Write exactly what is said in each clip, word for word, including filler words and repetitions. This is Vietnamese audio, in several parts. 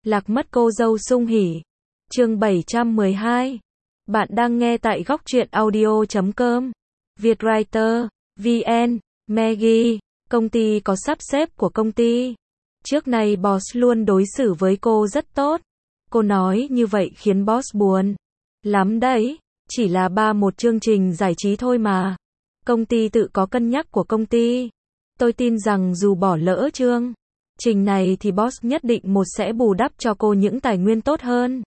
Lạc mất cô dâu sung hỉ. Chương bảy trăm mười hai. Bạn đang nghe tại góc truyện audio chấm com. Vietwriter, vê en, Maggie, công ty có sắp xếp của công ty. Trước này boss luôn đối xử với cô rất tốt. Cô nói như vậy khiến boss buồn lắm đấy. Chỉ là ba một chương trình giải trí thôi mà. Công ty tự có cân nhắc của công ty. Tôi tin rằng dù bỏ lỡ chương trình này thì boss nhất định một sẽ bù đắp cho cô những tài nguyên tốt hơn.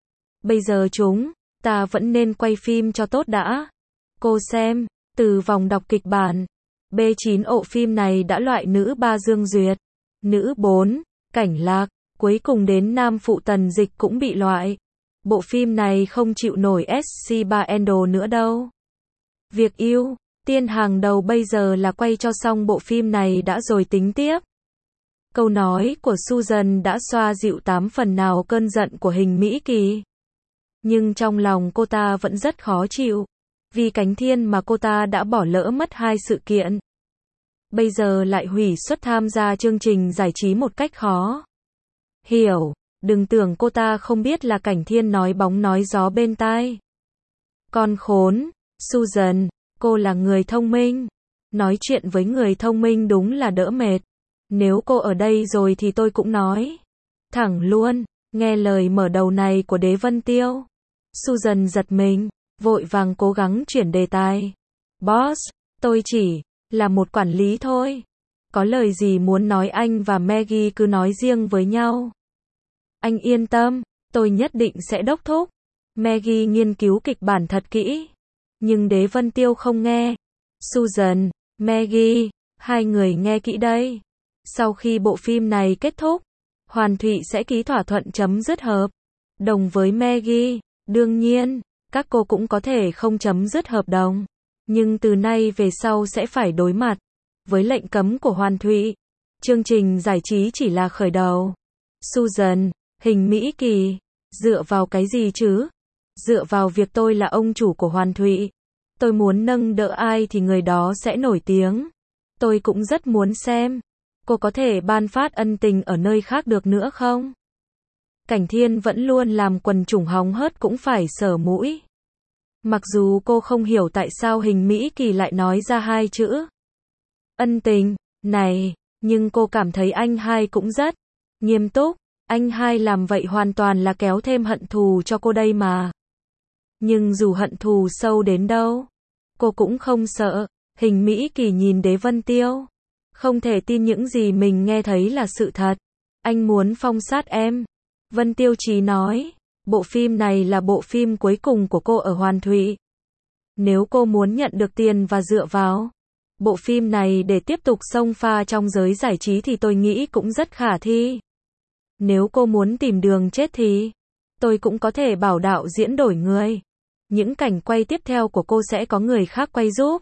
Bây giờ chúng ta vẫn nên quay phim cho tốt đã. Cô xem, từ vòng đọc kịch bản, B chín ộ phim này đã loại nữ ba Dương Duyệt, nữ bốn, Cảnh Lạc, cuối cùng đến nam phụ Tần Dịch cũng bị loại. Bộ phim này không chịu nổi ét xê ba Idol nữa đâu. Việc ưu tiên hàng đầu bây giờ là quay cho xong bộ phim này đã rồi tính tiếp. Câu nói của Susan đã xoa dịu tám phần nào cơn giận của Hình Mỹ Kỳ. Nhưng trong lòng cô ta vẫn rất khó chịu. Vì Cánh Thiên mà cô ta đã bỏ lỡ mất hai sự kiện. Bây giờ lại hủy suất tham gia chương trình giải trí một cách khó hiểu. Đừng tưởng cô ta không biết là Cảnh Thiên nói bóng nói gió bên tai. Con khốn, Susan, cô là người thông minh. Nói chuyện với người thông minh đúng là đỡ mệt. Nếu cô ở đây rồi thì tôi cũng nói thẳng luôn. Nghe lời mở đầu này của Đế Vân Tiêu, Susan giật mình, vội vàng cố gắng chuyển đề tài. Boss, tôi chỉ là một quản lý thôi. Có lời gì muốn nói anh và Maggie cứ nói riêng với nhau. Anh yên tâm, tôi nhất định sẽ đốc thúc. Maggie nghiên cứu kịch bản thật kỹ. Nhưng Đế Vân Tiêu không nghe. Susan, Maggie, hai người nghe kỹ đây. Sau khi bộ phim này kết thúc, Hoàn Thụy sẽ ký thỏa thuận chấm dứt hợp đồng với Maggie. Đương nhiên, các cô cũng có thể không chấm dứt hợp đồng. Nhưng từ nay về sau sẽ phải đối mặt với lệnh cấm của Hoàn Thụy. Chương trình giải trí chỉ là khởi đầu. Susan, Hình Mỹ Kỳ, dựa vào cái gì chứ? Dựa vào việc tôi là ông chủ của Hoàn Thụy. Tôi muốn nâng đỡ ai thì người đó sẽ nổi tiếng. Tôi cũng rất muốn xem. Cô có thể ban phát ân tình ở nơi khác được nữa không? Cảnh Thiên vẫn luôn làm quần chúng hóng hớt cũng phải sờ mũi. Mặc dù cô không hiểu tại sao Hình Mỹ Kỳ lại nói ra hai chữ ân tình này, nhưng cô cảm thấy anh hai cũng rất nghiêm túc. Anh hai làm vậy hoàn toàn là kéo thêm hận thù cho cô đây mà. Nhưng dù hận thù sâu đến đâu, cô cũng không sợ. Hình Mỹ Kỳ nhìn Đế Vân Tiêu, không thể tin những gì mình nghe thấy là sự thật. Anh muốn phong sát em. Vân Tiêu Chí nói, bộ phim này là bộ phim cuối cùng của cô ở Hoàn Thụy. Nếu cô muốn nhận được tiền và dựa vào bộ phim này để tiếp tục xông pha trong giới giải trí thì tôi nghĩ cũng rất khả thi. Nếu cô muốn tìm đường chết thì tôi cũng có thể bảo đạo diễn đổi người. Những cảnh quay tiếp theo của cô sẽ có người khác quay giúp.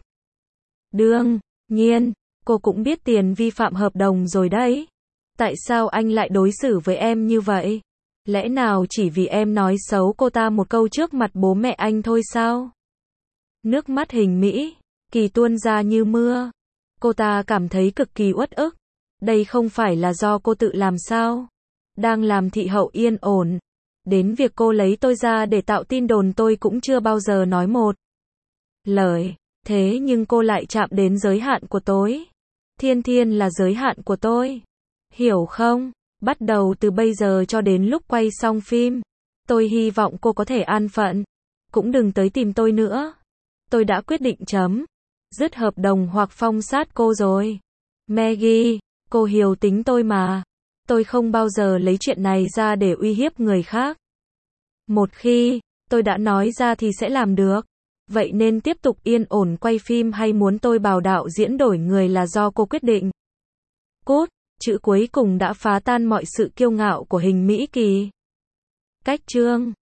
Đương nhiên, cô cũng biết tiền vi phạm hợp đồng rồi đấy. Tại sao anh lại đối xử với em như vậy? Lẽ nào chỉ vì em nói xấu cô ta một câu trước mặt bố mẹ anh thôi sao? Nước mắt Hình Mỹ Kỳ tuôn ra như mưa. Cô ta cảm thấy cực kỳ uất ức. Đây không phải là do cô tự làm sao? Đang làm thị hậu yên ổn. Đến việc cô lấy tôi ra để tạo tin đồn tôi cũng chưa bao giờ nói một lời. Thế nhưng cô lại chạm đến giới hạn của tôi. Thiên Thiên là giới hạn của tôi. Hiểu không? Bắt đầu từ bây giờ cho đến lúc quay xong phim, tôi hy vọng cô có thể an phận. Cũng đừng tới tìm tôi nữa. Tôi đã quyết định chấm dứt hợp đồng hoặc phong sát cô rồi. Maggie, cô hiểu tính tôi mà. Tôi không bao giờ lấy chuyện này ra để uy hiếp người khác. Một khi tôi đã nói ra thì sẽ làm được. Vậy nên tiếp tục yên ổn quay phim hay muốn tôi bảo đạo diễn đổi người là do cô quyết định. Cút, chữ cuối cùng đã phá tan mọi sự kiêu ngạo của Hình Mỹ Kỳ. Cách chương